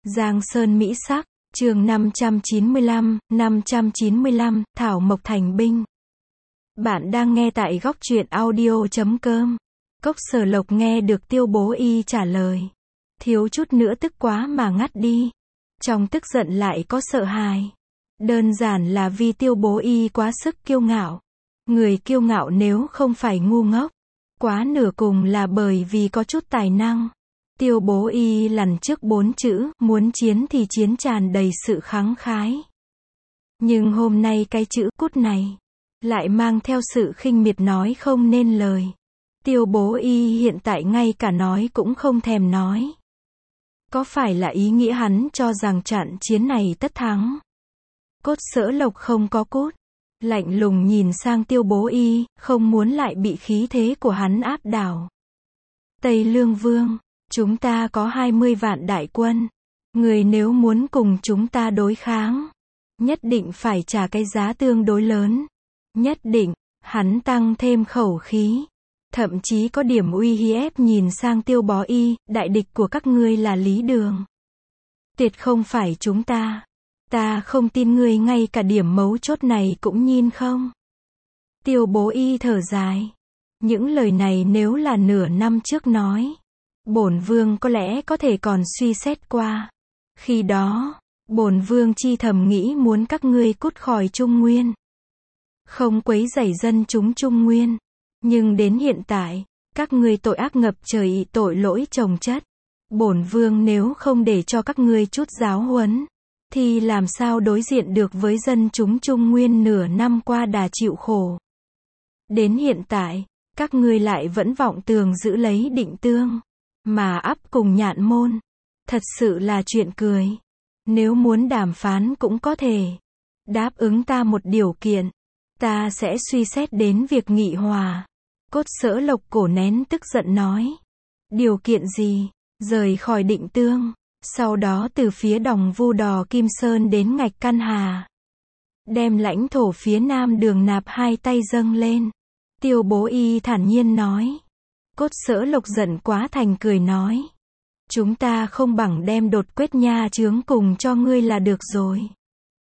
Giang Sơn Mỹ Sắc, chương 595, Thảo Mộc thành binh. Bạn đang nghe tại góc truyện audio.com. Cốc Sở Lộc nghe được Tiêu Bố Y trả lời, thiếu chút nữa tức quá mà ngắt đi. Trong tức giận lại có sợ hãi. Đơn giản là vì Tiêu Bố Y quá sức kiêu ngạo. Người kiêu ngạo nếu không phải ngu ngốc, quá nửa cùng là bởi vì có chút tài năng. Tiêu Bố Y lần trước 4 chữ, muốn chiến thì chiến tràn đầy sự khẳng khái. Nhưng hôm nay cái chữ cút này, lại mang theo sự khinh miệt nói không nên lời. Tiêu Bố Y hiện tại ngay cả nói cũng không thèm nói. Có phải là ý nghĩa hắn cho rằng trận chiến này tất thắng? Cốt Sở Lộc không có cút, lạnh lùng nhìn sang Tiêu Bố Y, không muốn lại bị khí thế của hắn áp đảo. Tây Lương Vương, chúng ta có 20 vạn đại quân. Người nếu muốn cùng chúng ta đối kháng, nhất định phải trả cái giá tương đối lớn. Nhất định, hắn tăng thêm khẩu khí. Thậm chí có điểm uy hiếp nhìn sang Tiêu Bố Y, đại địch của các ngươi là Lý Đường. Tuyệt không phải chúng ta. Ta không tin ngươi ngay cả điểm mấu chốt này cũng nhìn không. Tiêu Bố Y thở dài. Những lời này nếu là nửa năm trước nói, bổn vương có lẽ có thể còn suy xét qua. Khi đó, bổn vương chi thầm nghĩ muốn các ngươi cút khỏi Trung Nguyên, không quấy rầy dân chúng Trung Nguyên. Nhưng đến hiện tại, các ngươi tội ác ngập trời, tội lỗi chồng chất. Bổn vương nếu không để cho các ngươi chút giáo huấn, thì làm sao đối diện được với dân chúng Trung Nguyên nửa năm qua đà chịu khổ. Đến hiện tại, các ngươi lại vẫn vọng tưởng giữ lấy Định Tương, mà ắp cùng Nhạn Môn. Thật sự là chuyện cười. Nếu muốn đàm phán cũng có thể. Đáp ứng ta một điều kiện, ta sẽ suy xét đến việc nghị hòa. Cốt Sở Lộc cổ nén tức giận nói. Điều kiện gì? Rời khỏi Định Tương, sau đó từ phía Đồng Vu Đò Kim Sơn đến Ngạch Căn Hà, đem lãnh thổ phía Nam Đường Nạp hai tay dâng lên. Tiêu Bố Y thản nhiên nói. Cốt Sở Lộc giận quá thành cười nói. Chúng ta không bằng đem Đột Quyết nha chướng cùng cho ngươi là được rồi.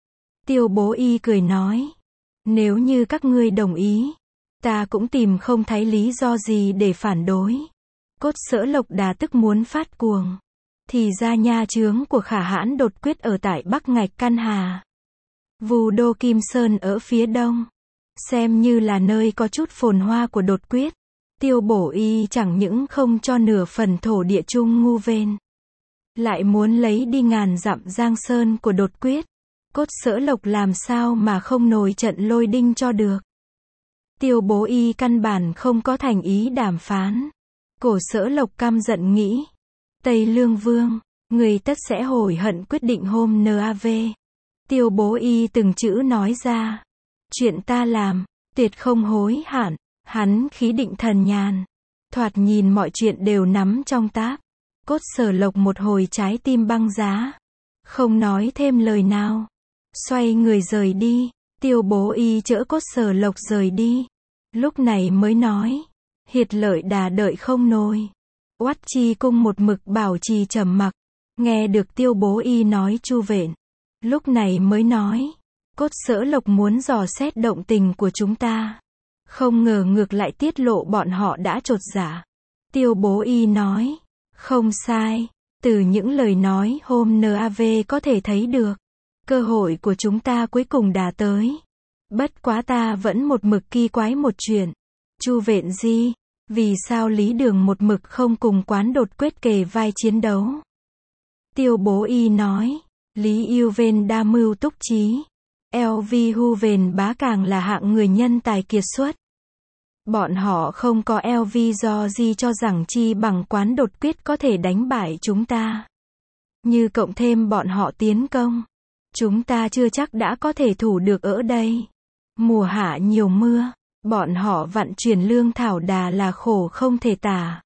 Tiêu Bố Y cười nói. Nếu như các ngươi đồng ý, ta cũng tìm không thấy lý do gì để phản đối. Cốt Sở Lộc đà tức muốn phát cuồng. Thì ra nha chướng của Khả Hãn Đột Quyết ở tại Bắc Ngạch Căn Hà, Vu Đô Kim Sơn ở phía đông, xem như là nơi có chút phồn hoa của Đột Quyết. Tiêu Bố Y chẳng những không cho nửa phần thổ địa Trung Ngu Ven, lại muốn lấy đi ngàn dặm Giang Sơn của Đột Quyết. Cốt Sở Lộc làm sao mà không nổi trận lôi đinh cho được. Tiêu Bố Y căn bản không có thành ý đàm phán. Cổ Sở Lộc căm giận nghĩ. Tây Lương Vương, người tất sẽ hối hận quyết định hôm NAV. Tiêu Bố Y từng chữ nói ra. Chuyện ta làm, tuyệt không hối hận. Hắn khí định thần nhàn. Thoạt nhìn mọi chuyện đều nắm trong táp. Cốt Sở Lộc một hồi trái tim băng giá. Không nói thêm lời nào. Xoay người rời đi. Tiêu Bố Y chở Cốt Sở Lộc rời đi. Lúc này mới nói. Hiệt Lợi đà đợi không nổi. Oát Chi Cung một mực bảo trì trầm mặc. Nghe được Tiêu Bố Y nói chu vện. Lúc này mới nói. Cốt Sở Lộc muốn dò xét động tình của chúng ta. Không ngờ ngược lại tiết lộ bọn họ đã chột dạ. Tiêu Bố Y nói. Không sai. Từ những lời nói hôm NAV có thể thấy được. Cơ hội của chúng ta cuối cùng đã tới. Bất quá ta vẫn một mực kỳ quái một chuyện. Chu Vện Di, vì sao Lý Đường một mực không cùng Quán Đột Quyết kề vai chiến đấu? Tiêu Bố Y nói. Lý Yêu Ven đa mưu túc trí. LV Hu Vền Bá càng là hạng người nhân tài kiệt xuất. Bọn họ không có LV do gì cho rằng chi bằng Quán Đột Quyết có thể đánh bại chúng ta. Như cộng thêm bọn họ tiến công, chúng ta chưa chắc đã có thể thủ được ở đây. Mùa hạ nhiều mưa, bọn họ vận chuyển lương thảo đà là khổ không thể tả.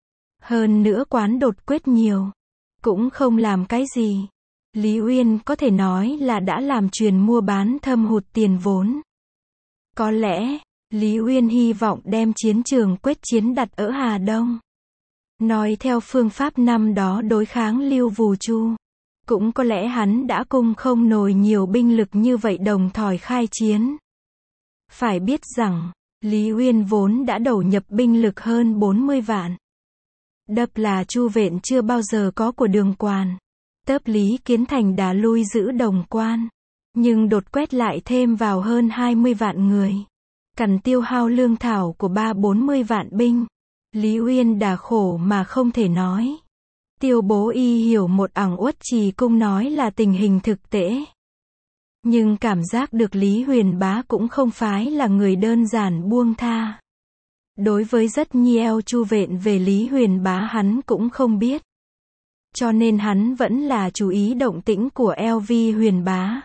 Hơn nữa Quán Đột Quyết nhiều, cũng không làm cái gì. Lý Uyên có thể nói là đã làm truyền mua bán thâm hụt tiền vốn. Có lẽ, Lý Uyên hy vọng đem chiến trường quyết chiến đặt ở Hà Đông. Nói theo phương pháp năm đó đối kháng Lưu Vù Chu. Cũng có lẽ hắn đã cung không nổi nhiều binh lực như vậy đồng thời khai chiến. Phải biết rằng, Lý Uyên vốn đã đầu nhập binh lực hơn 40 vạn. Đập là Chu Vện chưa bao giờ có của Đường Quan. Tớp Lý Kiến Thành đã lui giữ Đồng Quan. Nhưng đột quét lại thêm vào hơn 20 vạn người. Cần tiêu hao lương thảo của 30-40 vạn binh. Lý Uyên đã khổ mà không thể nói. Tiêu Bố Y hiểu một ẳng Uất Trì Cung nói là tình hình thực tế. Nhưng cảm giác được Lý Huyền Bá cũng không phải là người đơn giản buông tha. Đối với rất nhiều Chu Vện về Lý Huyền Bá hắn cũng không biết. Cho nên hắn vẫn là chú ý động tĩnh của LV Huyền Bá.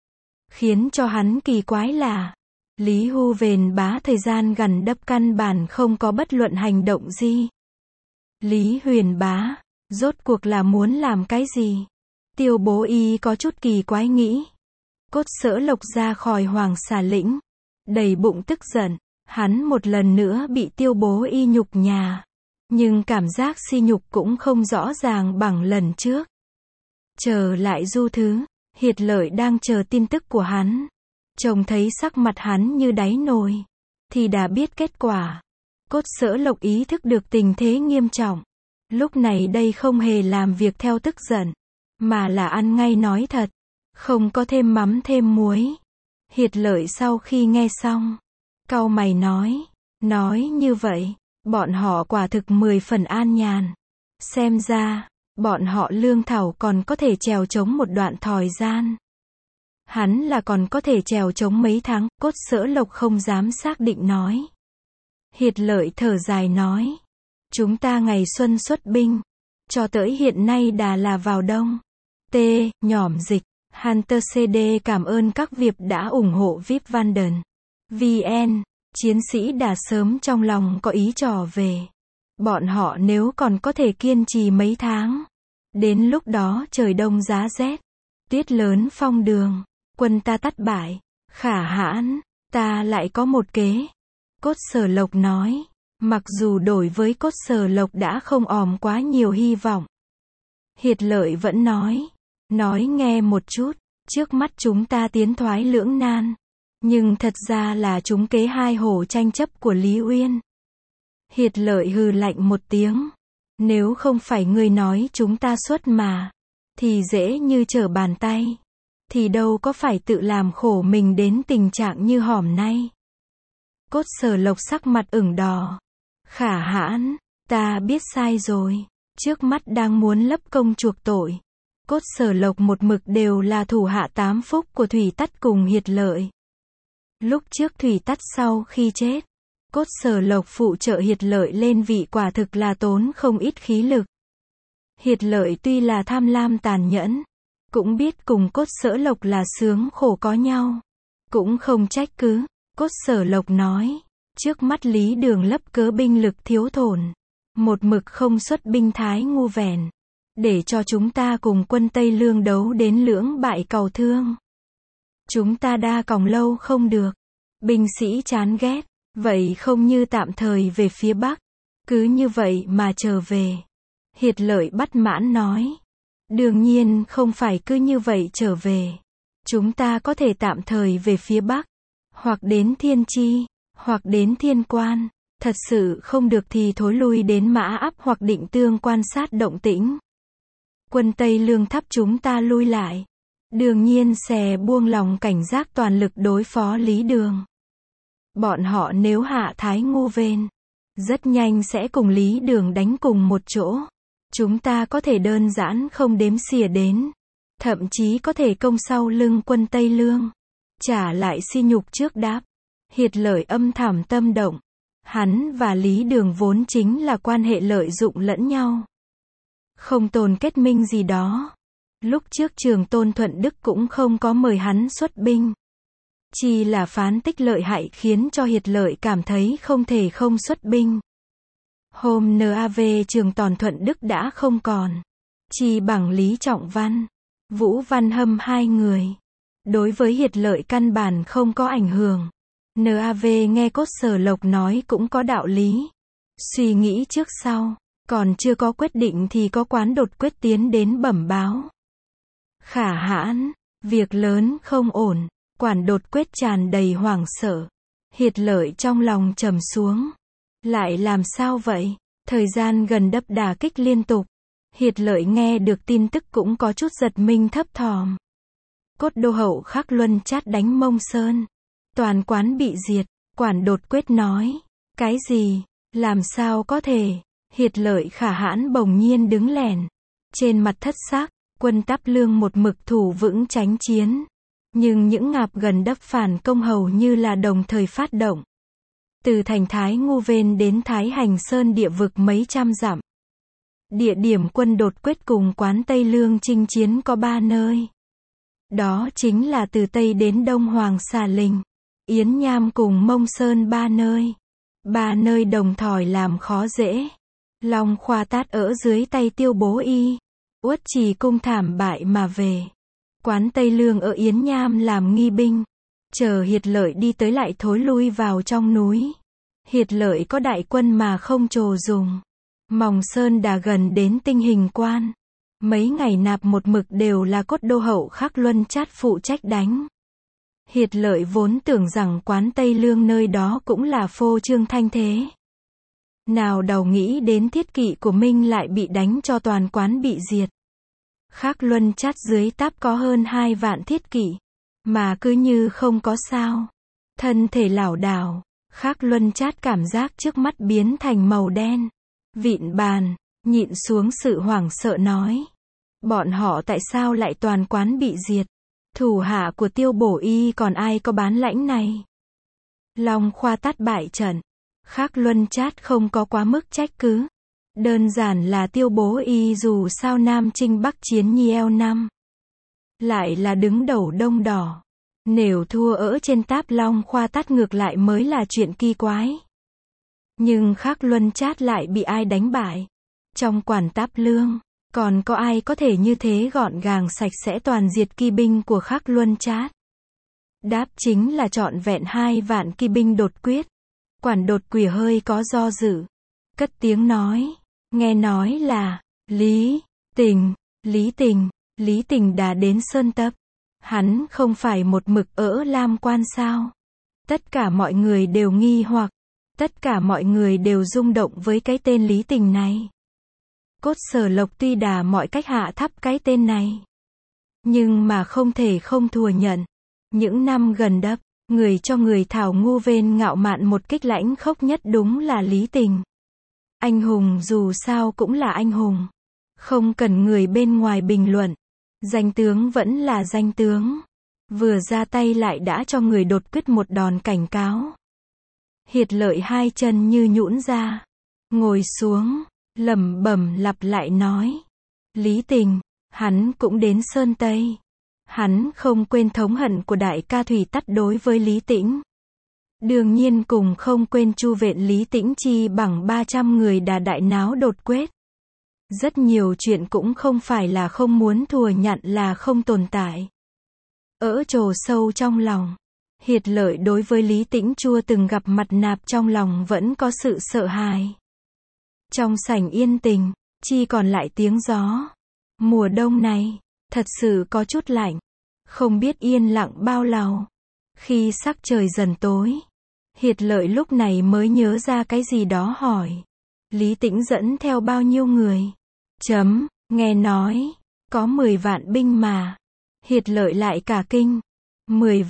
Khiến cho hắn kỳ quái là, Lý Huyền Bá thời gian gần đắp căn bản không có bất luận hành động gì. Lý Huyền Bá, rốt cuộc là muốn làm cái gì? Tiêu Bố Y có chút kỳ quái nghĩ. Cốt Sở Lộc ra khỏi Hoàng Xà Lĩnh. Đầy bụng tức giận, hắn một lần nữa bị Tiêu Bố Y nhục nhã. Nhưng cảm giác sỉ nhục cũng không rõ ràng bằng lần trước. Trở lại Du Thứ, Hiệt Lợi đang chờ tin tức của hắn. Trông thấy sắc mặt hắn như đáy nồi, thì đã biết kết quả. Cốt Sở Lộc ý thức được tình thế nghiêm trọng. Lúc này đây không hề làm việc theo tức giận, mà là ăn ngay nói thật, không có thêm mắm thêm muối. Hiệt Lợi sau khi nghe xong, cau mày nói như vậy, bọn họ quả thực 10 phần an nhàn. Xem ra, bọn họ lương thảo còn có thể trèo chống một đoạn thời gian. Hắn là còn có thể trèo chống mấy tháng, Cốt Sở Lộc không dám xác định nói. Hiệt Lợi thở dài nói, chúng ta ngày xuân xuất binh, cho tới hiện nay đã là vào đông. Nhỏm dịch, Hunter CD cảm ơn các việc đã ủng hộ VIP Vanden. VN, chiến sĩ đã sớm trong lòng có ý trò về. Bọn họ nếu còn có thể kiên trì mấy tháng, đến lúc đó trời đông giá rét, tuyết lớn phong đường, quân ta thất bại, khả hãn, ta lại có một kế. Cốt Sở Lộc nói, mặc dù đổi với Cốt Sở Lộc đã không òm quá nhiều hy vọng. Hiệt Lợi vẫn nói nghe một chút, trước mắt chúng ta tiến thoái lưỡng nan. Nhưng thật ra là chúng kế hai hổ tranh chấp của Lý Uyên. Hiệt Lợi hừ lạnh một tiếng. Nếu không phải ngươi nói chúng ta xuất mà, thì dễ như trở bàn tay. Thì đâu có phải tự làm khổ mình đến tình trạng như hòm nay. Cốt Sở Lộc sắc mặt ửng đỏ. Khả hãn, ta biết sai rồi. Trước mắt đang muốn lấp công chuộc tội. Cốt Sở Lộc một mực đều là thủ hạ tám phúc của Thủy Tắt cùng Hiệt Lợi. Lúc trước Thủy Tắt sau khi chết, Cốt Sở Lộc phụ trợ Hiệt Lợi lên vị quả thực là tốn không ít khí lực. Hiệt Lợi tuy là tham lam tàn nhẫn, cũng biết cùng Cốt Sở Lộc là sướng khổ có nhau. Cũng không trách cứ, Cốt Sở Lộc nói, trước mắt Lý Đường lấp cớ binh lực thiếu thốn, một mực không xuất binh thái ngu vẻn, để cho chúng ta cùng quân Tây Lương đấu đến lưỡng bại cầu thương. Chúng ta đa còng lâu không được, binh sĩ chán ghét, vậy không như tạm thời về phía Bắc, cứ như vậy mà trở về. Hiệt Lợi bất mãn nói, đương nhiên không phải cứ như vậy trở về. Chúng ta có thể tạm thời về phía Bắc, hoặc đến Thiên Chi, hoặc đến Thiên Quan, thật sự không được thì thối lui đến Mã Áp hoặc Định Tương quan sát động tĩnh. Quân Tây Lương thắp chúng ta lui lại, đương nhiên sẽ buông lòng cảnh giác toàn lực đối phó Lý Đường. Bọn họ nếu hạ thái ngu vên, rất nhanh sẽ cùng Lý Đường đánh cùng một chỗ. Chúng ta có thể đơn giản không đếm xỉa đến, thậm chí có thể công sau lưng quân Tây Lương, trả lại sỉ nhục trước đáp. Hiệt Lợi âm thầm tâm động. Hắn và Lý Đường vốn chính là quan hệ lợi dụng lẫn nhau, không tồn kết minh gì đó. Lúc trước Trường Tôn Thuận Đức cũng không có mời hắn xuất binh, chỉ là phán tích lợi hại khiến cho Hiệt Lợi cảm thấy không thể không xuất binh. Hôm NAV Trường Tôn Thuận Đức đã không còn, chỉ bằng Lý Trọng Văn, Vũ Văn Hâm hai người. Đối với Hiệt Lợi căn bản không có ảnh hưởng. NAV nghe Cốt Sở Lộc nói cũng có đạo lý. Suy nghĩ trước sau, còn chưa có quyết định thì có Quán đột quyết tiến đến bẩm báo. hãn, việc lớn không ổn, Quản Đột Quyết tràn đầy hoảng sợ. Hiệt Lợi trong lòng trầm xuống. Lại làm sao vậy? Thời gian gần đắp đả kích liên tục. Hiệt Lợi nghe được tin tức cũng có chút giật mình thấp thỏm. Cốt đô hậu Khắc Luân Chát đánh Mông Sơn. Toàn quán bị diệt, Quản Đột Quyết nói. Cái gì? Làm sao có thể? Hiệt Lợi khả hãn bỗng nhiên đứng lẻn. Trên mặt thất xác, quân Táp Lương một mực thủ vững tránh chiến. Nhưng những ngạp gần đắp phản công hầu như là đồng thời phát động. Từ thành Thái Ngu Vên đến Thái Hành Sơn địa vực mấy trăm dặm. Địa điểm quân Đột Quyết cùng quán Tây Lương chinh chiến có 3 nơi. Đó chính là từ Tây đến Đông Hoàng Xà Linh, Yến Nham cùng Mông Sơn 3 nơi. 3 nơi đồng thời làm khó dễ. Long Khoa Tát ở dưới tay Tiêu Bố Y. Uất Trì Cung thảm bại mà về. Quán Tây Lương ở Yến Nham làm nghi binh. Chờ Hiệt Lợi đi tới lại thối lui vào trong núi. Hiệt Lợi có đại quân mà không trồ dùng. Mòng Sơn đã gần đến Tinh Hình Quan. Mấy ngày nạp một mực đều là Cốt đô hậu Khắc Luân Chát phụ trách đánh. Hiệt Lợi vốn tưởng rằng quán Tây Lương nơi đó cũng là phô trương thanh thế. Nào đầu nghĩ đến thiết kỵ của Minh lại bị đánh cho toàn quán bị diệt. Khắc Luân Chát dưới Táp có hơn 2 vạn thiết kỵ. Mà cứ như không có sao. Thân thể lảo đảo. Khắc Luân Chát cảm giác trước mắt biến thành màu đen. Vịn bàn, nhịn xuống sự hoảng sợ nói. Bọn họ tại sao lại toàn quán bị diệt? Thủ hạ của Tiêu Bổ Y còn ai có bản lãnh này? Long Khoa Tát bại trận. Khắc Luân Chát không có quá mức trách cứ. Đơn giản là Tiêu Bố Y dù sao Nam Chinh Bắc chiến nhiều năm. Lại là đứng đầu Đông Đỏ. Nếu thua ở trên Táp Long Khoa Tát ngược lại mới là chuyện kỳ quái. Nhưng Khắc Luân Chát lại bị ai đánh bại? Trong quản Táp Lương, còn có ai có thể như thế gọn gàng sạch sẽ toàn diệt kỳ binh của Khắc Luân Chát? Đáp chính là trọn vẹn 2 vạn kỳ binh Đột Quyết. Quản Đột Quỷ hơi có do dự. Cất tiếng nói. Nghe nói là, Lý Tình đã đến Sơn Tập. Hắn không phải một mực ở Lam Quan sao? Tất cả mọi người đều nghi hoặc. Tất cả mọi người đều rung động với cái tên Lý Tình này. Cốt Sở Lộc tuy đã mọi cách hạ thấp cái tên này. Nhưng mà không thể không thừa nhận. Những năm gần đắp, người cho người Thảo Ngu Vên ngạo mạn một kích lãnh khốc nhất đúng là Lý Tình. Anh hùng dù sao cũng là anh hùng. Không cần người bên ngoài bình luận. Danh tướng vẫn là danh tướng. Vừa ra tay lại đã cho người Đột Quyết một đòn cảnh cáo. Hiệt Lợi 2 chân như nhũn ra. Ngồi xuống, lẩm bẩm lặp lại nói. Lý Tình, hắn cũng đến Sơn Tây. Hắn không quên thống hận của đại ca Thủy Tắt đối với Lý Tĩnh. Đương nhiên cùng không quên chu viện Lý Tĩnh chi bằng 300 người đà đại náo Đột Quyết. Rất nhiều chuyện cũng không phải là không muốn thừa nhận là không tồn tại. Ở chỗ sâu trong lòng, Hiệt Lợi đối với Lý Tĩnh chưa từng gặp mặt nạp trong lòng vẫn có sự sợ hãi. Trong sảnh yên tình, chỉ còn lại tiếng gió. Mùa đông này, thật sự có chút lạnh. Không biết yên lặng bao lâu. Khi sắc trời dần tối, Hiệt Lợi lúc này mới nhớ ra cái gì đó hỏi. Lý Tĩnh dẫn theo bao nhiêu người? Nghe nói, có 10 vạn binh mà. Hiệt Lợi lại cả kinh. 10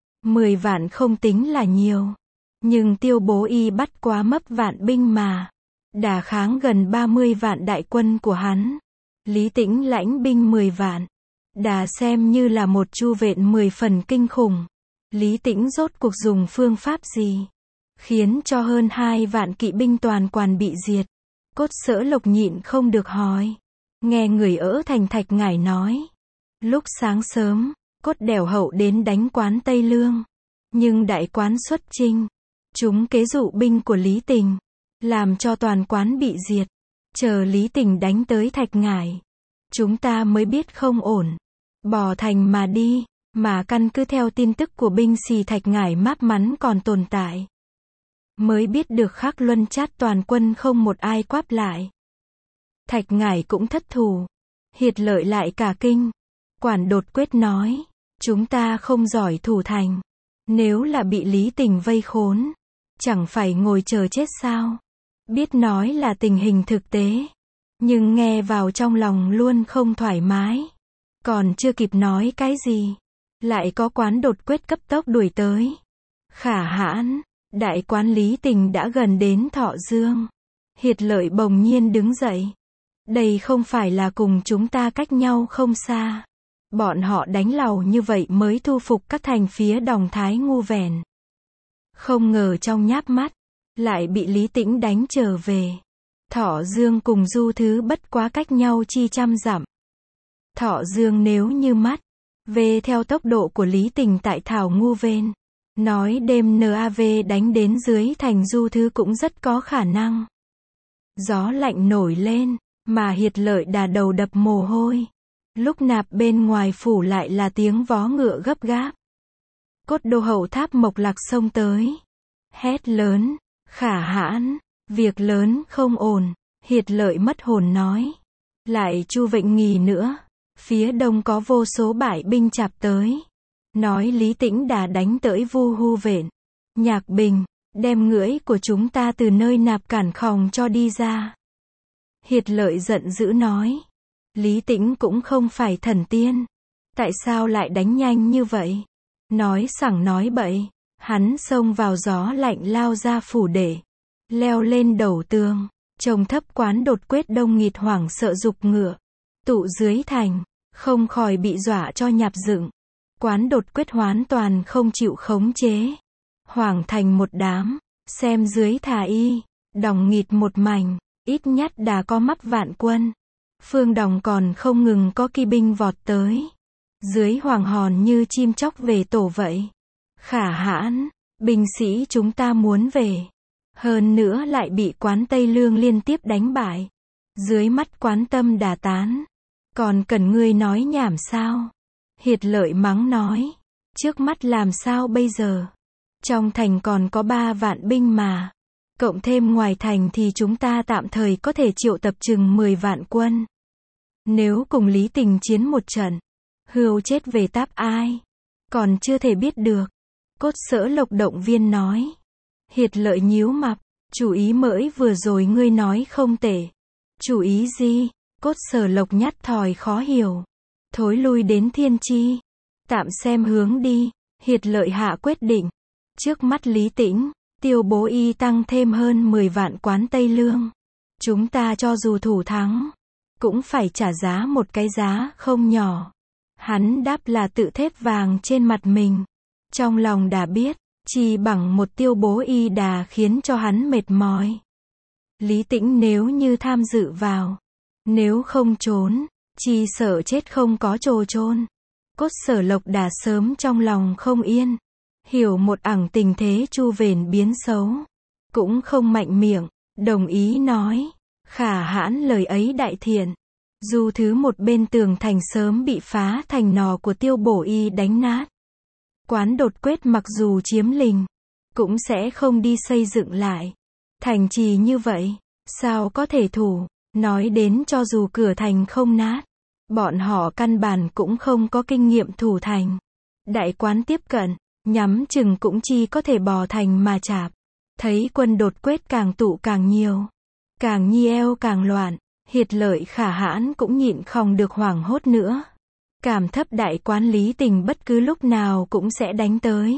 vạn không tính là nhiều. Nhưng Tiêu Bố Y bắt quá mấp vạn binh mà. Đả kháng gần 30 vạn đại quân của hắn. Lý Tĩnh lãnh binh 10 vạn. Đà xem như là một chu viện 10 phần kinh khủng. Lý Tĩnh rốt cuộc dùng phương pháp gì? Khiến cho hơn 2 vạn kỵ binh toàn quàn bị diệt. Cốt Sở Lộc nhịn không được hỏi. Nghe người ở thành Thạch Ngải nói. Lúc sáng sớm, Cốt Đèo Hậu đến đánh quán Tây Lương. Nhưng đại quán xuất chinh. Chúng kế dụ binh của Lý Tình. Làm cho toàn quán bị diệt. Chờ Lý Tình đánh tới Thạch Ngải. Chúng ta mới biết không ổn. Bỏ thành mà đi. Mà căn cứ theo tin tức của binh sĩ Thạch Ngải máp mắn còn tồn tại. Mới biết được Khắc Luân Chát toàn quân không một ai quáp lại. Thạch Ngải cũng thất thủ. Hiệt Lợi lại cả kinh. Quản đột quyết nói, chúng ta không giỏi thủ thành. Nếu là bị Lý Tình vây khốn, chẳng phải ngồi chờ chết sao? Biết nói là tình hình thực tế, nhưng nghe vào trong lòng luôn không thoải mái. Còn chưa kịp nói cái gì, lại có Quán đột quyết cấp tốc đuổi tới. Khả hãn, đại quán Lý Tình đã gần đến Thọ Dương. Hiệt Lợi bỗng nhiên đứng dậy. Đây không phải là cùng chúng ta cách nhau không xa. Bọn họ đánh lầu như vậy mới thu phục các thành phía Đồng Thái Ngu Vẻn. Không ngờ trong nháp mắt, lại bị Lý Tĩnh đánh trở về. Thọ Dương cùng Du Thứ bất quá cách nhau chi trăm dặm. Thọ Dương nếu như mắt, về theo tốc độ của Lý Tình tại Thảo Ngu Vên, nói đêm NAV đánh đến dưới thành Du Thứ cũng rất có khả năng. Gió lạnh nổi lên, mà Hiệt Lợi đà đầu đập mồ hôi. Lúc nạp bên ngoài phủ lại là tiếng vó ngựa gấp gáp. Cốt Đô Hậu Tháp Mộc Lạc xông tới. Hét lớn, khả hãn, việc lớn không ổn. Hiệt Lợi mất hồn nói. Lại Chu Vịnh Nghì nữa. Phía đông có vô số bại binh chạp tới. Nói Lý Tĩnh đã đánh tới Vu Hu Vện. Nhạc Bình, đem ngưỡi của chúng ta từ nơi nạp cản khòng cho đi ra. Hiệt Lợi giận dữ nói. Lý Tĩnh cũng không phải thần tiên. Tại sao lại đánh nhanh như vậy? Nói sằng nói bậy. Hắn xông vào gió lạnh lao ra phủ để. Leo lên đầu tường. Trông thấp Quán đột quyết đông nghịt hoảng sợ giục ngựa. Tụ dưới thành. Không khỏi bị dọa cho nhạp dựng. Quán đột quyết hoàn toàn không chịu khống chế. Hoảng thành một đám. Xem dưới thà y. Đòng nghịt một mảnh. Ít nhất đã có mắp vạn quân. Phương Đồng còn không ngừng có kỵ binh vọt tới. Dưới hoàng hòn như chim chóc về tổ vậy. Khả hãn, binh sĩ chúng ta muốn về. Hơn nữa lại bị Quán Tây Lương liên tiếp đánh bại. Dưới mắt Quán Tâm đà tán. Còn cần ngươi nói nhảm sao? Hiệt Lợi mắng nói. Trước mắt làm sao bây giờ? Trong thành còn có 3 vạn binh mà. Cộng thêm ngoài thành thì chúng ta tạm thời có thể triệu tập chừng 10 vạn quân. Nếu cùng Lý Tình chiến một trận, hươu chết về táp ai? Còn chưa thể biết được. Cốt Sở Lộc động viên nói. Hiệt Lợi nhíu mày. Chủ ý mới vừa rồi ngươi nói không tệ. Chủ ý gì? Cốt Sở Lộc nhát thòi khó hiểu. Thối lui đến Thiên Chi. Tạm xem hướng đi. Hiệt Lợi hạ quyết định. Trước mắt Lý Tĩnh, Tiêu Bố Y tăng thêm hơn 10 vạn Quán Tây Lương. Chúng ta cho dù thủ thắng, cũng phải trả giá một cái giá không nhỏ. Hắn đáp là tự thép vàng trên mặt mình. Trong lòng đã biết, chỉ bằng một Tiêu Bố Y đã khiến cho hắn mệt mỏi. Lý Tĩnh nếu như tham dự vào, nếu không trốn, chỉ sợ chết không có chỗ chôn. Cốt Sở Lộc đã sớm trong lòng không yên. Hiểu một ẳng tình thế Chu Vền biến xấu. Cũng không mạnh miệng, đồng ý nói. Khả hãn lời ấy đại thiện. Dù thứ một bên tường thành sớm bị phá thành nò của Tiêu Bổ Y đánh nát. Quán đột quyết mặc dù chiếm lình, cũng sẽ không đi xây dựng lại. Thành trì như vậy, sao có thể thủ? Nói đến cho dù cửa thành không nát, bọn họ căn bản cũng không có kinh nghiệm thủ thành. Đại Quán tiếp cận, nhắm chừng cũng chỉ có thể bò thành mà chạp. Thấy quân đột quyết càng tụ càng nhiều, càng nhi eo càng loạn. Hiệt Lợi khả hãn cũng nhịn không được hoảng hốt nữa. Cảm thấp Đại Quán Lý Tình bất cứ lúc nào cũng sẽ đánh tới.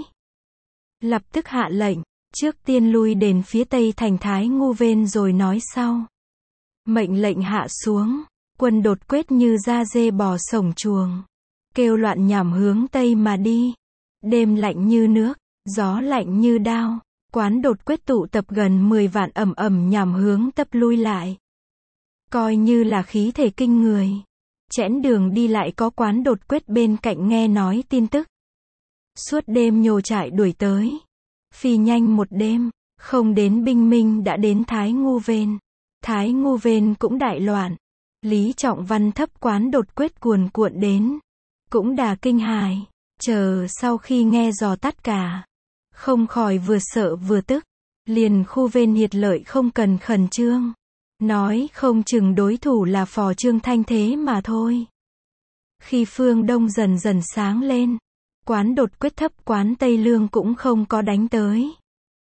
Lập tức hạ lệnh, trước tiên lui đến phía tây thành Thái Ngu Vên rồi nói sau. Mệnh lệnh hạ xuống, quân đột quyết như da dê bò sổng chuồng. Kêu loạn nhằm hướng tây mà đi. Đêm lạnh như nước, gió lạnh như đao. Quán đột quyết tụ tập gần 10 vạn ầm ầm nhằm hướng tấp lui lại. Coi như là khí thể kinh người. Chẽn đường đi lại có Quán đột quyết bên cạnh nghe nói tin tức. Suốt đêm nhổ trại đuổi tới. Phi nhanh một đêm, không đến bình minh đã đến Thái Ngu Vên. Thái Ngu Vên cũng đại loạn. Lý Trọng Văn thấp Quán đột quyết cuồn cuộn đến. Cũng đà kinh hài. Chờ sau khi nghe dò tất cả, không khỏi vừa sợ vừa tức. Liền khu Vên Hiệt Lợi không cần khẩn trương. Nói không chừng đối thủ là Phò Trương Thanh thế mà thôi. Khi phương đông dần dần sáng lên, quán đột quyết thấp quán Tây Lương cũng không có đánh tới.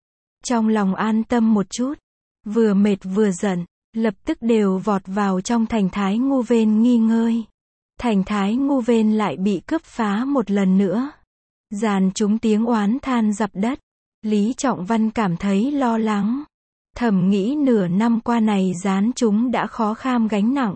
Trong lòng an tâm một chút, vừa mệt vừa giận, lập tức đều vọt vào trong thành Thái Ngu Vên nghỉ ngơi. Thành Thái Ngu Vên lại bị cướp phá một lần nữa. Dàn chúng tiếng oán than dập đất. Lý Trọng Văn cảm thấy lo lắng. Thầm nghĩ nửa năm qua này dán chúng đã khó kham gánh nặng.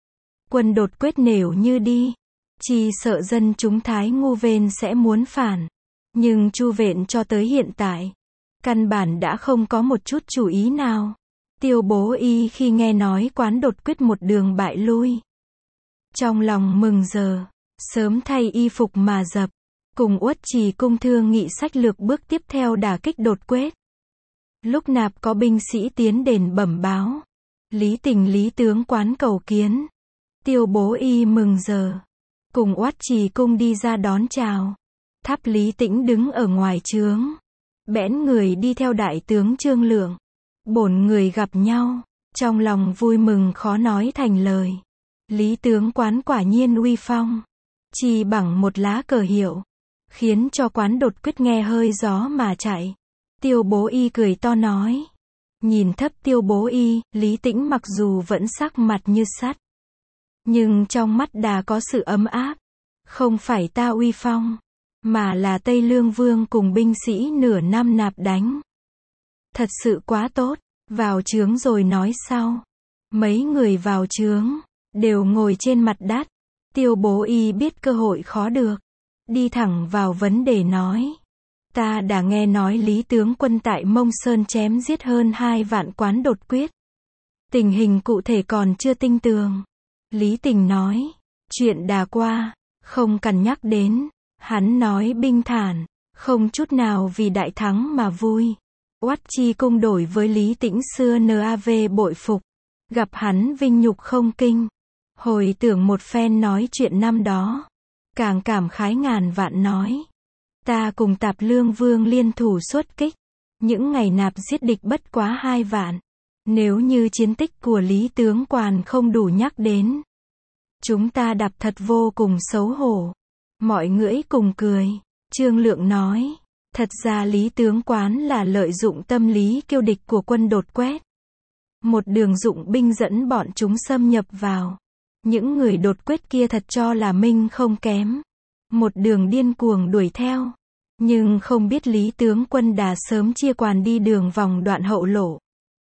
Quân đột quyết nếu như đi, chỉ sợ dân chúng Thái Ngu Vên sẽ muốn phản. Nhưng Chu Vện cho tới hiện tại, căn bản đã không có một chút chủ ý nào. Tiêu Bố Y khi nghe nói quán đột quyết một đường bại lui, trong lòng mừng giờ, sớm thay y phục mà dập, cùng Uất Trì Cung thương nghị sách lược bước tiếp theo đả kích đột quyết. Lúc nạp có binh sĩ tiến đền bẩm báo, Lý Tình Lý tướng quán cầu kiến. Tiêu Bố Y mừng giờ, cùng Uất Trì Cung đi ra đón chào. Tháp Lý Tĩnh đứng ở ngoài trướng, bẽn người đi theo đại tướng Trương Lượng. Bổn người gặp nhau, trong lòng vui mừng khó nói thành lời. Lý tướng quán quả nhiên uy phong, chỉ bằng một lá cờ hiệu, khiến cho quán đột quyết nghe hơi gió mà chạy. Tiêu Bố Y cười to nói. Nhìn thấp Tiêu Bố Y, Lý Tĩnh mặc dù vẫn sắc mặt như sắt, nhưng trong mắt đã có sự ấm áp. Không phải ta uy phong, mà là Tây Lương Vương cùng binh sĩ nửa năm nạp đánh. Thật sự quá tốt, vào trướng rồi nói sau. Mấy người vào trướng, đều ngồi trên mặt đất. Tiêu Bố Y biết cơ hội khó được, đi thẳng vào vấn đề nói. Ta đã nghe nói Lý tướng quân tại Mông Sơn chém giết hơn 2 vạn quán đột quyết. Tình hình cụ thể còn chưa tinh tường. Lý Tình nói, chuyện đã qua, không cần nhắc đến. Hắn nói bình thản, không chút nào vì đại thắng mà vui. Uất Chi Cung đổi với Lý Tĩnh xưa NAV bội phục, gặp hắn vinh nhục không kinh. Hồi tưởng một phen nói chuyện năm đó, càng cảm khái ngàn vạn nói. Ta cùng Tạp Lương Vương liên thủ xuất kích, những ngày nạp giết địch bất quá 2 vạn. Nếu như chiến tích của Lý tướng quán không đủ nhắc đến, chúng ta đạp thật vô cùng xấu hổ. Mọi người cùng cười. Trương Lượng nói, thật ra Lý tướng quán là lợi dụng tâm lý kiêu địch của quân đột quyết. Một đường dụng binh dẫn bọn chúng xâm nhập vào. Những người đột quyết kia thật cho là Minh không kém. Một đường điên cuồng đuổi theo. Nhưng không biết Lý tướng quân đã sớm chia quàn đi đường vòng đoạn hậu lộ.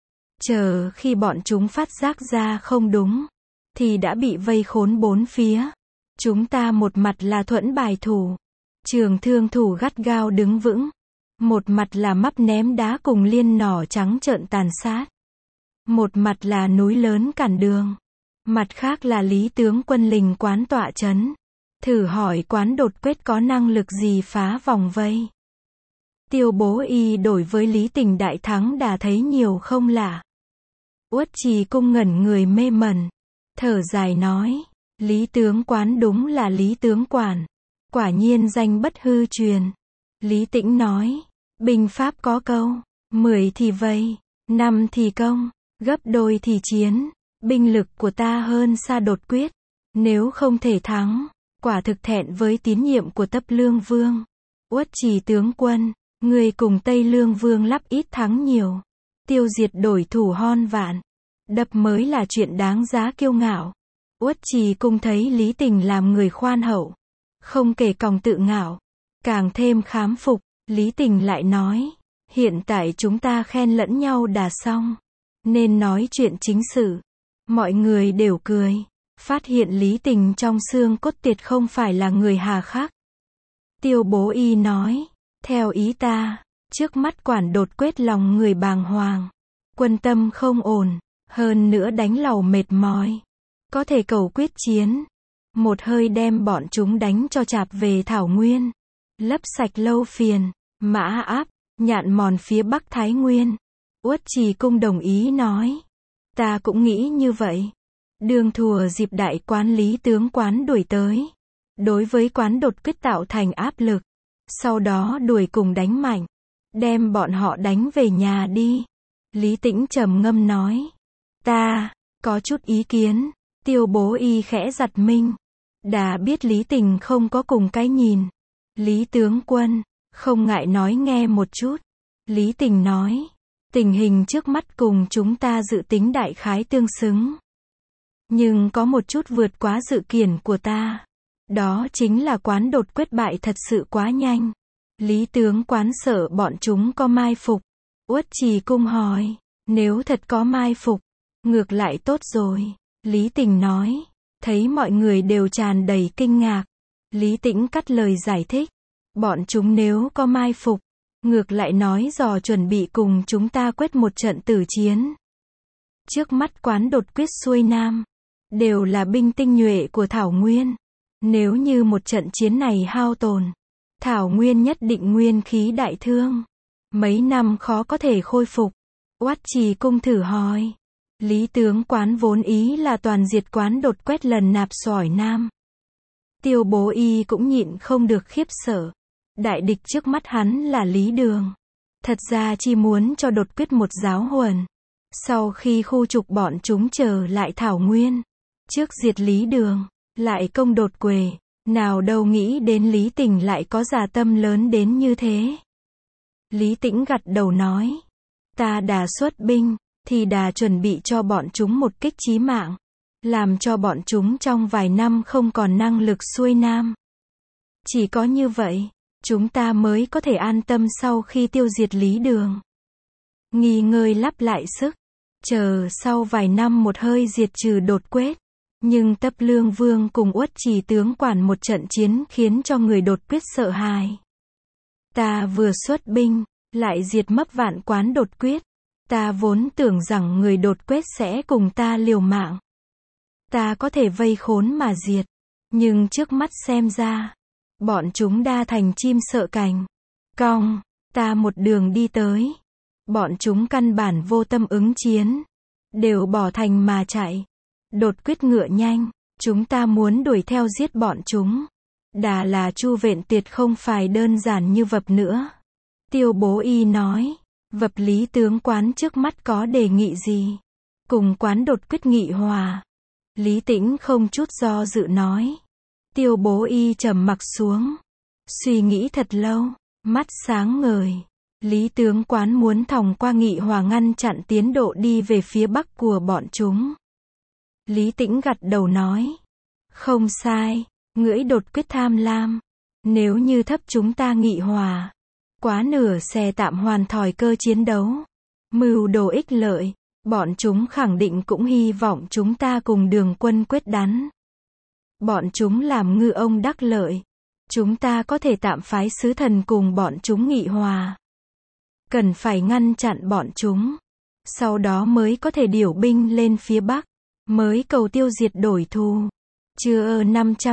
Chờ khi bọn chúng phát giác ra không đúng, thì đã bị vây khốn bốn phía. Chúng ta một mặt là thuẫn bài thủ, trường thương thủ gắt gao đứng vững. Một mặt là mắp ném đá cùng liên nỏ trắng trợn tàn sát. Một mặt là núi lớn cản đường. Mặt khác là Lý tướng quân lình quán tọa chấn. Thử hỏi quán đột quyết có năng lực gì phá vòng vây. Tiêu Bố Y đổi với Lý Tình đại thắng đã thấy nhiều không lạ. Uất Trì Cung ngẩn người mê mẩn, thở dài nói, Lý tướng quán đúng là Lý tướng quản, quả nhiên danh bất hư truyền. Lý Tĩnh nói, binh pháp có câu, 10 thì vây, 5 thì công, gấp đôi thì chiến. Binh lực của ta hơn xa đột quyết, nếu không thể thắng, quả thực thẹn với tín nhiệm của Tấp Lương Vương. Uất Trì tướng quân, người cùng Tây Lương Vương lắp ít thắng nhiều, tiêu diệt đổi thủ hon vạn, đập mới là chuyện đáng giá kiêu ngạo. Uất Trì Cung thấy Lý Tình làm người khoan hậu, không kể còng tự ngạo, càng thêm khám phục. Lý Tình lại nói, hiện tại chúng ta khen lẫn nhau đã xong, nên nói chuyện chính sự. Mọi người đều cười, phát hiện Lý Tình trong xương cốt tiệt không phải là người hà khắc. Tiêu Bố Y nói, theo ý ta, trước mắt quản đột quyết lòng người bàng hoàng, quân tâm không ổn, hơn nữa đánh lầu mệt mỏi, có thể cầu quyết chiến, một hơi đem bọn chúng đánh cho chạp về thảo nguyên, lấp sạch Lâu Phiền, Mã Áp, Nhạn Mòn phía Bắc Thái Nguyên. Uất Trì Cung đồng ý nói, ta cũng nghĩ như vậy. Đường thùa dịp đại quán Lý tướng quán đuổi tới, đối với quán đột quyết tạo thành áp lực, sau đó đuổi cùng đánh mạnh, đem bọn họ đánh về nhà đi. Lý Tĩnh trầm ngâm nói, ta có chút ý kiến. Tiêu Bố Y khẽ giật mình, Đà biết Lý Tình không có cùng cái nhìn. Lý tướng quân, không ngại nói nghe một chút. Lý Tình nói, tình hình trước mắt cùng chúng ta dự tính đại khái tương xứng. Nhưng có một chút vượt quá dự kiến của ta. Đó chính là Quán Đột quyết bại thật sự quá nhanh. Lý tướng quán sợ bọn chúng có mai phục. Uất Trì Cung hỏi, nếu thật có mai phục, ngược lại tốt rồi. Lý Tình nói, thấy mọi người đều tràn đầy kinh ngạc. Lý Tĩnh cắt lời giải thích, bọn chúng nếu có mai phục, ngược lại nói dò chuẩn bị cùng chúng ta quyết một trận tử chiến. Trước mắt Quán Đột quyết xuôi nam, đều là binh tinh nhuệ của Thảo Nguyên. Nếu như một trận chiến này hao tổn, Thảo Nguyên nhất định nguyên khí đại thương. Mấy năm khó có thể khôi phục. Uất Trì Cung thử hỏi. Lý tướng quán vốn ý là toàn diệt Quán Đột quét lần nạp sỏi nam. Tiêu Bố Y cũng nhịn không được khiếp sợ. Đại địch trước mắt hắn là Lý Đường. Thật ra chỉ muốn cho Đột quyết một giáo huấn. Sau khi khu trục bọn chúng trở lại Thảo Nguyên, trước diệt Lý Đường, lại công Đột Quề. Nào đâu nghĩ đến Lý Tình lại có dạ tâm lớn đến như thế. Lý Tĩnh gật đầu nói, ta Đà xuất binh, thì Đà chuẩn bị cho bọn chúng một kích chí mạng, làm cho bọn chúng trong vài năm không còn năng lực xuôi nam. Chỉ có như vậy, chúng ta mới có thể an tâm sau khi tiêu diệt Lý Đường. Nghỉ ngơi lắp lại sức, chờ sau vài năm một hơi diệt trừ Đột quyết. Nhưng Tấp Lương Vương cùng Uất Trì tướng quản một trận chiến khiến cho người Đột quyết sợ hãi. Ta vừa xuất binh, lại diệt mất vạn Quán Đột quyết. Ta vốn tưởng rằng người Đột quyết sẽ cùng ta liều mạng. Ta có thể vây khốn mà diệt. Nhưng trước mắt xem ra, bọn chúng đa thành chim sợ cành. Cong, ta một đường đi tới. Bọn chúng căn bản vô tâm ứng chiến. Đều bỏ thành mà chạy. Đột quyết ngựa nhanh, chúng ta muốn đuổi theo giết bọn chúng. Đà là Chu Vện Tiệt không phải đơn giản như Vập nữa. Tiêu Bố Y nói, Vập Lý tướng quán trước mắt có đề nghị gì? Cùng Quán Đột quyết nghị hòa. Lý Tĩnh không chút do dự nói. Tiêu Bố Y trầm mặc xuống. Suy nghĩ thật lâu, mắt sáng ngời. Lý tướng quán muốn thòng qua nghị hòa ngăn chặn tiến độ đi về phía bắc của bọn chúng. Lý Tĩnh gật đầu nói. Không sai, ngưỡi Đột quyết tham lam. Nếu như thấp chúng ta nghị hòa, quá nửa xe tạm hoàn thỏi cơ chiến đấu. Mưu đồ ích lợi, bọn chúng khẳng định cũng hy vọng chúng ta cùng Đường quân quyết đắn. Bọn chúng làm ngư ông đắc lợi. Chúng ta có thể tạm phái sứ thần cùng bọn chúng nghị hòa. Cần phải ngăn chặn bọn chúng. Sau đó mới có thể điều binh lên phía bắc. Mới cầu tiêu diệt đổi thù. Chương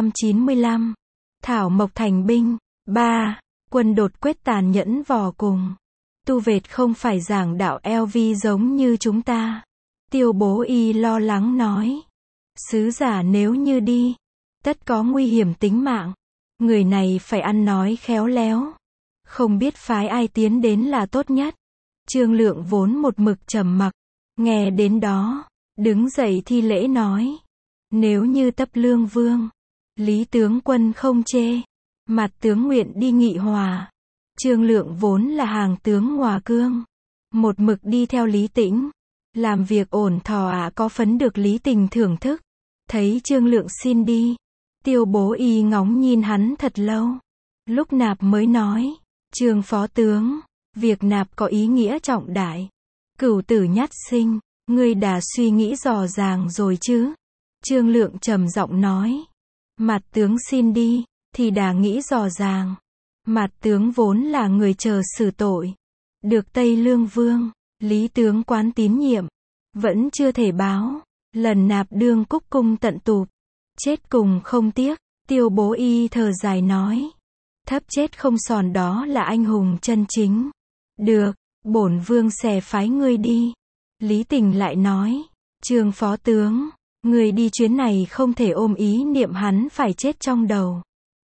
595. Thảo Mộc thành binh. 3. Quân Đột quyết tàn nhẫn vò cùng. Tu Vệt không phải giảng đạo LV giống như chúng ta. Tiêu Bố Y lo lắng nói. Sứ giả nếu như đi, tất có nguy hiểm tính mạng. Người này phải ăn nói khéo léo. Không biết phái ai tiến đến là tốt nhất. Trương Lượng vốn một mực trầm mặc. Nghe đến đó, đứng dậy thi lễ nói. Nếu như Tấp Lương Vương, Lý tướng quân không chê, mặt tướng nguyện đi nghị hòa. Trương Lượng vốn là hàng tướng Hòa Cương. Một mực đi theo Lý Tĩnh. Làm việc ổn thỏa có phấn được Lý Tình thưởng thức. Thấy Trương Lượng xin đi. Tiêu Bố Y ngóng nhìn hắn thật lâu. Lúc nạp mới nói. Trương phó tướng, việc nạp có ý nghĩa trọng đại. Cửu tử nhất sinh, ngươi đã suy nghĩ rõ ràng rồi chứ? Trương Lượng trầm giọng nói. Mặt tướng xin đi, thì đã nghĩ rõ ràng. Mặt tướng vốn là người chờ xử tội. Được Tây Lương Vương, Lý tướng quán tín nhiệm. Vẫn chưa thể báo. Lần nạp đương cúc cung tận tụp. Chết cùng không tiếc. Tiêu Bố Y thở dài nói. Thấp chết không sòn đó là anh hùng chân chính. Được, bổn vương sẽ phái ngươi đi. Lý Tình lại nói. Trương phó tướng, người đi chuyến này không thể ôm ý niệm hắn phải chết trong đầu.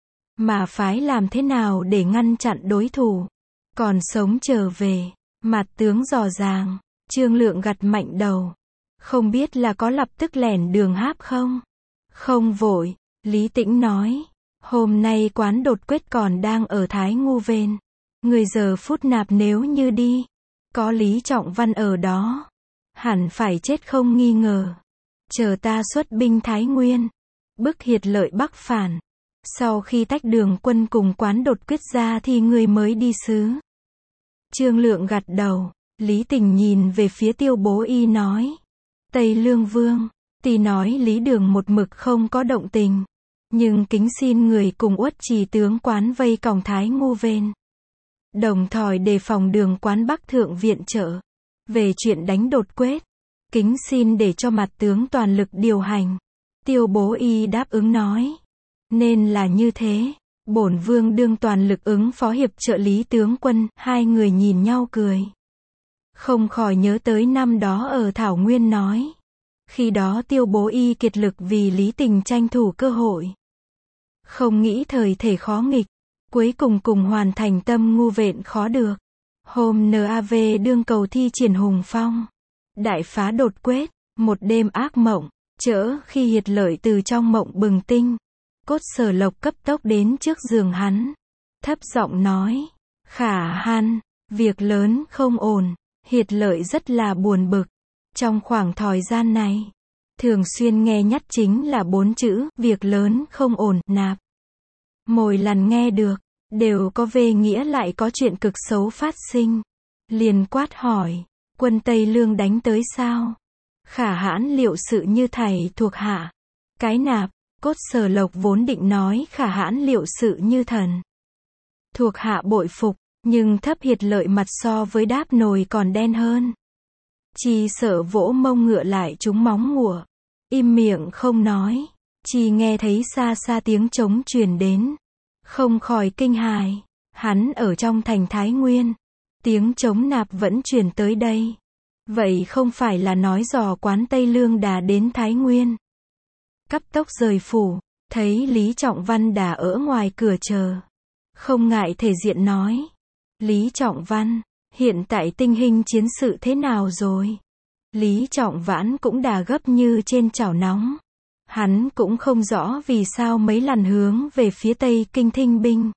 Mà phái làm thế nào để ngăn chặn đối thủ. Còn sống trở về. Mặt tướng rõ ràng. Trương Lượng gật mạnh đầu. Không biết là có lập tức lẻn đường háp không? Không vội. Lý Tĩnh nói, hôm nay quán đột quyết còn đang ở Thái Ngu Vên. Người giờ phút nạp nếu như đi, có Lý Trọng Văn ở đó, hẳn phải chết không nghi ngờ. Chờ ta xuất binh Thái Nguyên, bức Hiệt Lợi bắc phản. Sau khi tách Đường Quân cùng quán đột quyết ra thì người mới đi sứ. Trương Lượng gật đầu. Lý Tình nhìn về phía Tiêu Bố Y nói, Tây Lương Vương, tuy nói Lý Đường một mực không có động tình, nhưng kính xin người cùng Uất Trì tướng quán vây còng Thái Ngu Vên. Đồng thời đề phòng Đường quán Bắc thượng viện trợ. Về chuyện đánh đột quyết, kính xin để cho mặt tướng toàn lực điều hành. Tiêu Bố Y đáp ứng nói, nên là như thế. Bổn vương đương toàn lực ứng phó hiệp trợ Lý tướng quân. Hai người nhìn nhau cười. Không khỏi nhớ tới năm đó ở Thảo Nguyên nói. Khi đó Tiêu Bố Y kiệt lực vì Lý Tình tranh thủ cơ hội. Không nghĩ thời thể khó nghịch. Cuối cùng cùng hoàn thành tâm ngu vện khó được. Hôm NAV đương cầu thi triển hùng phong. Đại phá đột quyết. Một đêm ác mộng. Chỡ khi Hiệt Lợi từ trong mộng bừng tinh. Cốt Sở Lộc cấp tốc đến trước giường hắn. Thấp giọng nói. Khả Hăn, việc lớn không ổn. Hiệt Lợi rất là buồn bực. Trong khoảng thời gian này, thường xuyên nghe nhắc chính là 4 chữ, việc lớn không ổn, nạp. Mỗi lần nghe được, đều có về nghĩa lại có chuyện cực xấu phát sinh. Liền quát hỏi, quân Tây Lương đánh tới sao? Khả Hãn liệu sự như thầy thuộc hạ. Cái nạp, Cốt Sở Lộc vốn định nói Khả Hãn liệu sự như thần. Thuộc hạ bội phục, nhưng Thấp Hiệt Lợi mặt so với đáp nồi còn đen hơn. Chỉ sợ vỗ mông ngựa lại trúng móng ngựa. Im miệng không nói. Chỉ nghe thấy xa xa tiếng trống truyền đến. Không khỏi kinh hài. Hắn ở trong thành Thái Nguyên. Tiếng trống nạp vẫn truyền tới đây. Vậy không phải là nói dò quán Tây Lương đã đến Thái Nguyên. Cấp tốc rời phủ. Thấy Lý Trọng Văn đã ở ngoài cửa chờ. Không ngại thể diện nói. Lý Trọng Văn, hiện tại tình hình chiến sự thế nào rồi? Lý Trọng Vãn cũng đã gấp như trên chảo nóng. Hắn cũng không rõ vì sao mấy lần hướng về phía Tây Kinh thinh binh.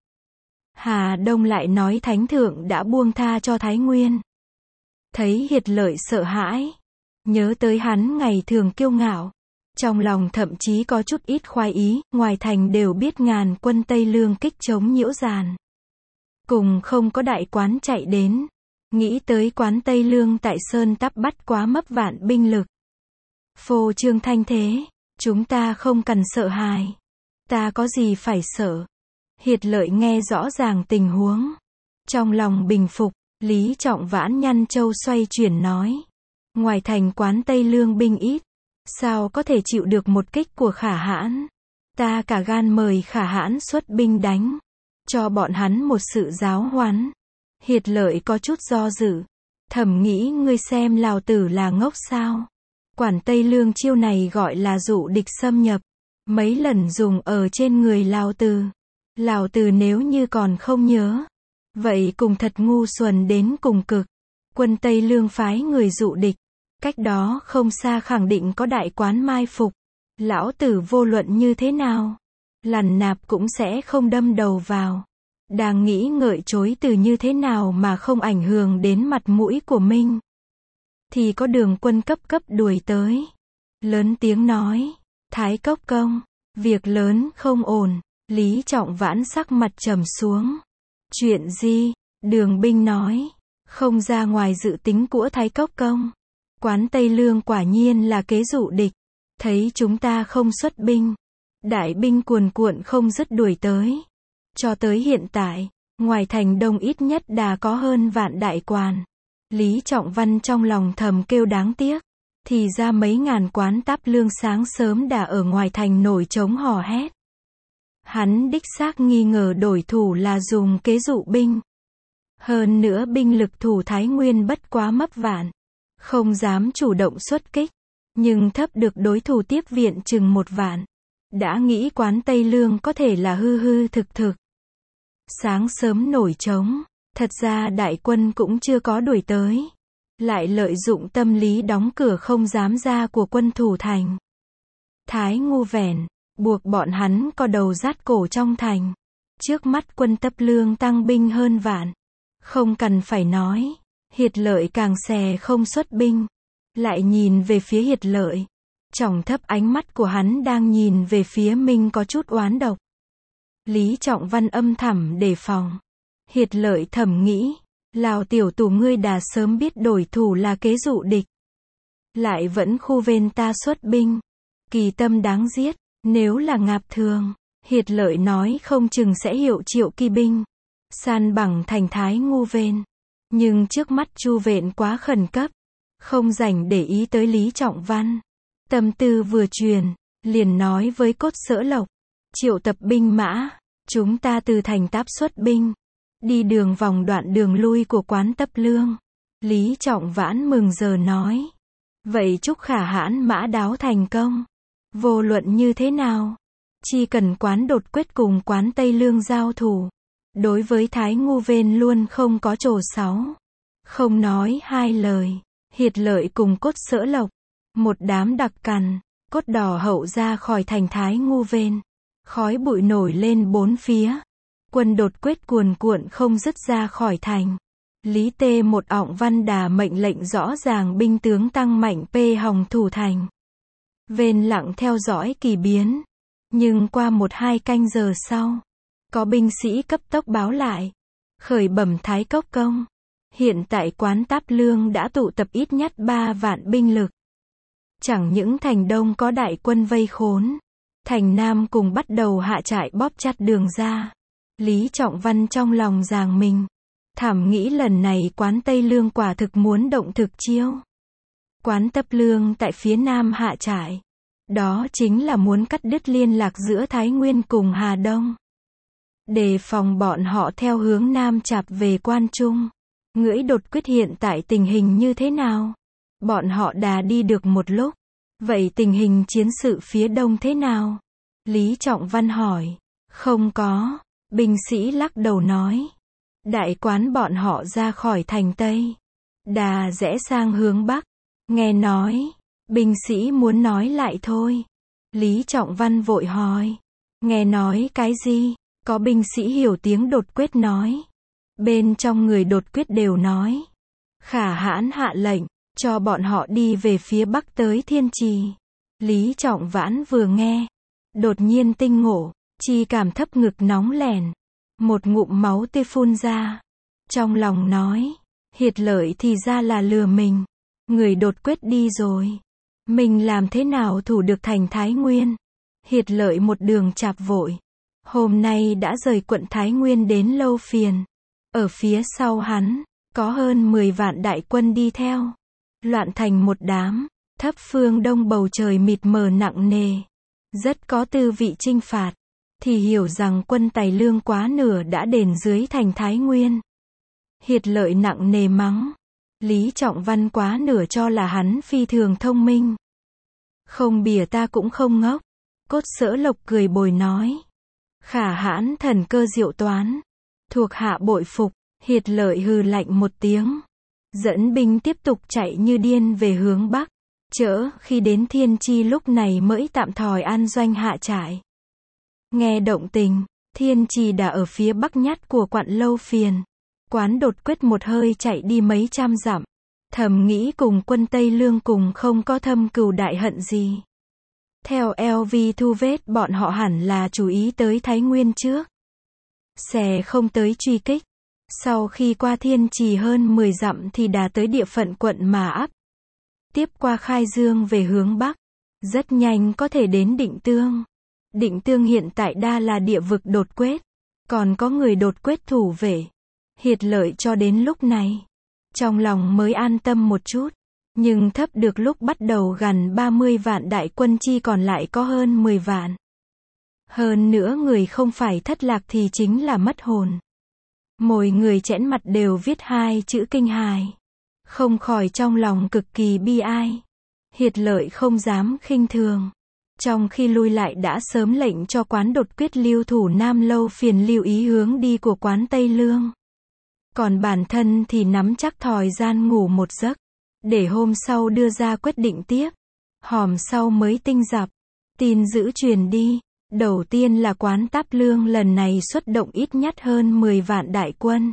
Hà Đông lại nói Thánh Thượng đã buông tha cho Thái Nguyên. Thấy Hiệt Lợi sợ hãi. Nhớ tới hắn ngày thường kiêu ngạo. Trong lòng thậm chí có chút ít khoái ý, ngoài thành đều biết ngàn quân Tây Lương kích chống nhiễu giàn. Cùng không có đại quán chạy đến. Nghĩ tới quán Tây Lương tại Sơn Tắp bắt quá mấp vạn binh lực. Phô trương thanh thế. Chúng ta không cần sợ hãi. Ta có gì phải sợ. Hiệt Lợi nghe rõ ràng tình huống. Trong lòng bình phục, Lý Trọng Vãn nhăn châu xoay chuyển nói. Ngoài thành quán Tây Lương binh ít. Sao có thể chịu được một kích của Khả Hãn. Ta cả gan mời Khả Hãn xuất binh đánh. Cho bọn hắn một sự giáo huấn. Hiệt Lợi có chút do dự. Thầm nghĩ ngươi xem Lào Tử là ngốc sao. Quản Tây Lương chiêu này gọi là dụ địch xâm nhập. Mấy lần dùng ở trên người Lào Tử. Lào Tử nếu như còn không nhớ. Vậy cùng thật ngu xuẩn đến cùng cực. Quân Tây Lương phái người dụ địch. Cách đó không xa khẳng định có đại quán mai phục. Lão Tử vô luận như thế nào. Lần nạp cũng sẽ không đâm đầu vào. Đang nghĩ ngợi chối từ như thế nào mà không ảnh hưởng đến mặt mũi của mình. Thì có Đường Quân cấp đuổi tới. Lớn tiếng nói. Thái Cốc công. Việc lớn không ổn. Lý Trọng Vãn sắc mặt trầm xuống. Chuyện gì? Đường binh nói. Không ra ngoài dự tính của Thái Cốc công. Quán Tây Lương quả nhiên là kế dụ địch. Thấy chúng ta không xuất binh. Đại binh cuồn cuộn không dứt đuổi tới. Cho tới hiện tại, ngoài thành Đông ít nhất đã có hơn vạn đại quan. Lý Trọng Văn trong lòng thầm kêu đáng tiếc. Thì ra mấy ngàn quán Táp Lương sáng sớm đã ở ngoài thành nổi trống hò hét. Hắn đích xác nghi ngờ đổi thủ là dùng kế dụ binh. Hơn nữa binh lực thủ Thái Nguyên bất quá mấp vạn. Không dám chủ động xuất kích. Nhưng thấp được đối thủ tiếp viện chừng 1 vạn. Đã nghĩ quán Tây Lương có thể là hư hư thực thực. Sáng sớm nổi trống. Thật ra đại quân cũng chưa có đuổi tới. Lại lợi dụng tâm lý đóng cửa không dám ra của quân thủ thành. Thái Ngu Vẻn. buộc bọn hắn co đầu rát cổ trong thành. Trước mắt quân Tấp Lương tăng binh hơn vạn. Không cần phải nói, Hiệt Lợi càng xè không xuất binh. Lại nhìn về phía Hiệt Lợi. Tròng thấp ánh mắt của hắn đang nhìn về phía mình có chút oán độc. Lý Trọng Văn âm thầm đề phòng. Hiệt Lợi thầm nghĩ, Lào tiểu tù ngươi đã sớm biết đổi thủ là kế dụ địch. Lại vẫn khu vên ta xuất binh. Kỳ tâm đáng giết, nếu là ngạp thường, Hiệt Lợi nói không chừng sẽ hiệu triệu kỳ binh. San bằng thành Thái Ngu Vên. Nhưng trước mắt Chu Vện quá khẩn cấp. Không rảnh để ý tới Lý Trọng Văn. Tâm tư vừa truyền, liền nói với Cốt Sở Lộc. Triệu tập binh mã, chúng ta từ thành Táp xuất binh. Đi đường vòng đoạn đường lui của quán Tấp Lương. Lý Trọng Vãn mừng giờ nói. Vậy chúc Khả Hãn mã đáo thành công. Vô luận như thế nào, chỉ cần quán Đột Quyết cùng quán Tây Lương giao thủ. Đối với Thái Ngu Vên luôn không có trò sáu. Không nói hai lời, Hiệt Lợi cùng Cốt Sở Lộc. Một đám đặc cằn, cốt đỏ hậu ra khỏi thành Thái Ngu Vên. Khói bụi nổi lên bốn phía. Quân Đột Quyết cuồn cuộn không dứt ra khỏi thành. Lý Tê một ọng văn đà mệnh lệnh rõ ràng binh tướng tăng mạnh P Hồng thủ thành. Vên lặng theo dõi kỳ biến. Nhưng qua 1-2 canh giờ sau, có binh sĩ cấp tốc báo lại. Khởi bẩm Thái Cốc Công. Hiện tại quán Táp Lương đã tụ tập ít nhất 3 vạn binh lực. Chẳng những thành Đông có đại quân vây khốn. Thành Nam cùng bắt đầu hạ trại bóp chặt đường ra. Lý Trọng Văn trong lòng giằng mình. Thảm nghĩ lần này quán Tây Lương quả thực muốn động thực chiêu. Quán Tấp Lương tại phía Nam hạ trại. Đó chính là muốn cắt đứt liên lạc giữa Thái Nguyên cùng Hà Đông. Đề phòng bọn họ theo hướng Nam chạp về Quan Trung. Ngưỡi Đột Quyết hiện tại tình hình như thế nào? Bọn họ đã đi được một lúc. Vậy tình hình chiến sự phía Đông thế nào? Lý Trọng Văn hỏi. Không có. Binh sĩ lắc đầu nói. Đại quán bọn họ ra khỏi thành Tây. Đà rẽ sang hướng Bắc. Nghe nói. Binh sĩ muốn nói lại thôi. Lý Trọng Văn vội hỏi. Nghe nói cái gì? Có binh sĩ hiểu tiếng Đột Quyết nói. Bên trong người Đột Quyết đều nói. Khả Hãn hạ lệnh, cho bọn họ đi về phía Bắc tới Thiên Trì. Lý Trọng Vãn vừa nghe. Đột nhiên tinh ngộ, chỉ cảm thấp ngực nóng lèn. Một ngụm máu tê phun ra. Trong lòng nói. Hiệt Lợi thì ra là lừa mình. Người Đột Quyết đi rồi. Mình làm thế nào thủ được thành Thái Nguyên? Hiệt Lợi một đường chạp vội. Hôm nay đã rời quận Thái Nguyên đến Lâu Phiền. Ở phía sau hắn, có hơn 10 vạn đại quân đi theo. Loạn thành một đám. Thấp phương Đông bầu trời mịt mờ nặng nề. Rất có tư vị chinh phạt. Thì hiểu rằng quân Tài Lương quá nửa đã đền dưới thành Thái Nguyên. Hiệt Lợi nặng nề mắng. Lý Trọng Văn quá nửa cho là hắn phi thường thông minh. Không bìa ta cũng không ngốc. Cốt Sở Lộc cười bồi nói. Khả Hãn thần cơ diệu toán. Thuộc hạ bội phục. Hiệt Lợi hừ lạnh một tiếng. Dẫn binh tiếp tục chạy như điên về hướng Bắc. Chỡ khi đến Thiên Chi lúc này mới tạm thời an doanh hạ trại. Nghe động tình, Thiên Trì đã ở phía bắc nhất của quận Lâu Phiền. Quán Đột Quyết một hơi chạy đi mấy trăm dặm. Thầm nghĩ cùng quân Tây Lương cùng không có thâm cừu đại hận gì. Theo LV Thu Vết bọn họ hẳn là chú ý tới Thái Nguyên trước. Xè không tới truy kích. Sau khi qua Thiên Trì hơn 10 dặm thì đã tới địa phận quận Mà Ấp. Tiếp qua Khai Dương về hướng Bắc. Rất nhanh có thể đến Định Tương. Định Tương hiện tại đa là địa vực Đột Quyết. Còn có người Đột Quyết thủ vệ. Hiệt Lợi cho đến lúc này. Trong lòng mới an tâm một chút. Nhưng thấp được lúc bắt đầu gần 30 vạn đại quân chi còn lại có hơn 10 vạn. Hơn nữa người không phải thất lạc thì chính là mất hồn. Mỗi người chẽn mặt đều viết 2 chữ kinh hài. Không khỏi trong lòng cực kỳ bi ai. Hiệt Lợi không dám khinh thường. Trong khi lui lại đã sớm lệnh cho quán Đột Quyết lưu thủ Nam Lâu Phiền lưu ý hướng đi của quán Tây Lương. Còn bản thân thì nắm chắc thời gian ngủ một giấc. Để hôm sau đưa ra quyết định tiếp. Hòm sau mới tinh dập. Tin dữ truyền đi. Đầu tiên là quán Táp Lương lần này xuất động ít nhất hơn 10 vạn đại quân.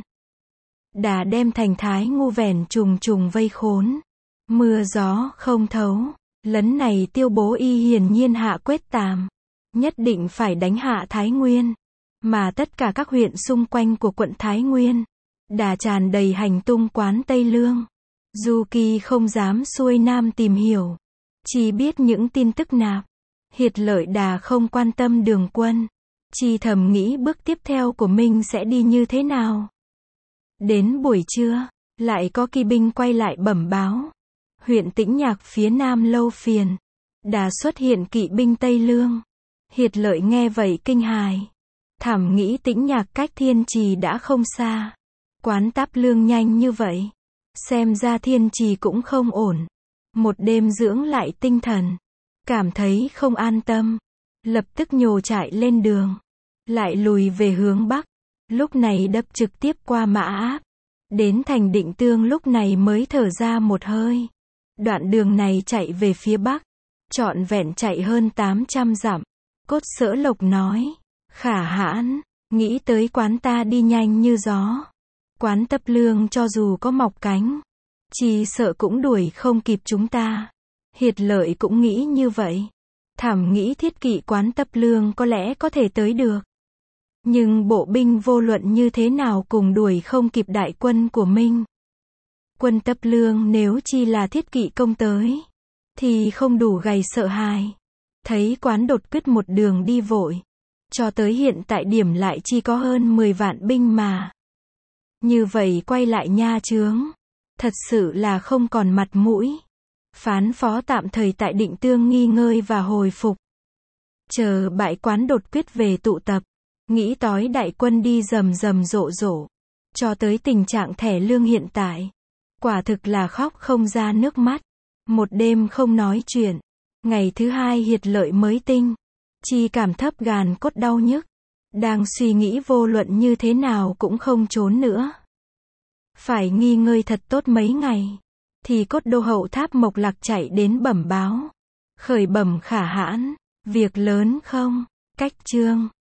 Đã đem thành Thái Ngu vẻn trùng trùng vây khốn. Mưa gió không thấu. Lấn này Tiêu Bố Y hiển nhiên hạ quyết tàm. Nhất định phải đánh hạ Thái Nguyên. Mà tất cả các huyện xung quanh của quận Thái Nguyên đã tràn đầy hành tung quán Tây Lương. Du Kỳ không dám xuôi nam tìm hiểu. Chỉ biết những tin tức nạp. Hiệt Lợi đà không quan tâm đường quân. Chỉ thầm nghĩ bước tiếp theo của mình sẽ đi như thế nào. Đến buổi trưa, lại có kỳ binh quay lại bẩm báo. Huyện Tĩnh Nhạc phía nam Lâu Phiền đã xuất hiện kỵ binh Tây Lương. Hiệt Lợi nghe vậy kinh hài. Thầm nghĩ Tĩnh Nhạc cách Thiên Trì đã không xa. Quán Táp Lương nhanh như vậy. Xem ra Thiên Trì cũng không ổn. Một đêm dưỡng lại tinh thần. Cảm thấy không an tâm. Lập tức nhổ chạy lên đường. Lại lùi về hướng Bắc. Lúc này đập trực tiếp qua Mã Áp. Đến thành Định Tương lúc này mới thở ra một hơi. Đoạn đường này chạy về phía Bắc. Trọn vẹn chạy hơn 800 dặm. Cốt Sở Lộc nói. Khả hãn, nghĩ tới quán ta đi nhanh như gió. Quán Táp Lương cho dù có mọc cánh, chỉ sợ cũng đuổi không kịp chúng ta. Hiệt Lợi cũng nghĩ như vậy. Thẩm nghĩ thiết kỵ quán Táp Lương có lẽ có thể tới được. Nhưng bộ binh vô luận như thế nào cùng đuổi không kịp đại quân của Minh. Quân Táp Lương nếu chỉ là thiết kỵ công tới, thì không đủ gầy sợ hãi. Thấy quán đột quyết một đường đi vội. Cho tới hiện tại điểm lại chỉ có hơn 10 vạn binh mà. Như vậy quay lại nha chướng. Thật sự là không còn mặt mũi. Phán phó tạm thời tại Định Tương nghỉ ngơi và hồi phục. Chờ bại quán đột quyết về tụ tập. Nghĩ tối đại quân đi rầm rầm rộ rộ. Cho tới tình trạng thẻ lương hiện tại. Quả thực là khóc không ra nước mắt. Một đêm không nói chuyện. Ngày thứ hai Hiệt Lợi mới tinh. Chỉ cảm thấp gàn cốt đau nhức. Đang suy nghĩ vô luận như thế nào cũng không trốn nữa. Phải nghỉ ngơi thật tốt mấy ngày. Thì Cốt Đô hậu Tháp Mộc Lạc chạy đến bẩm báo. Khởi bẩm khả hãn. Việc lớn không? Cách trương.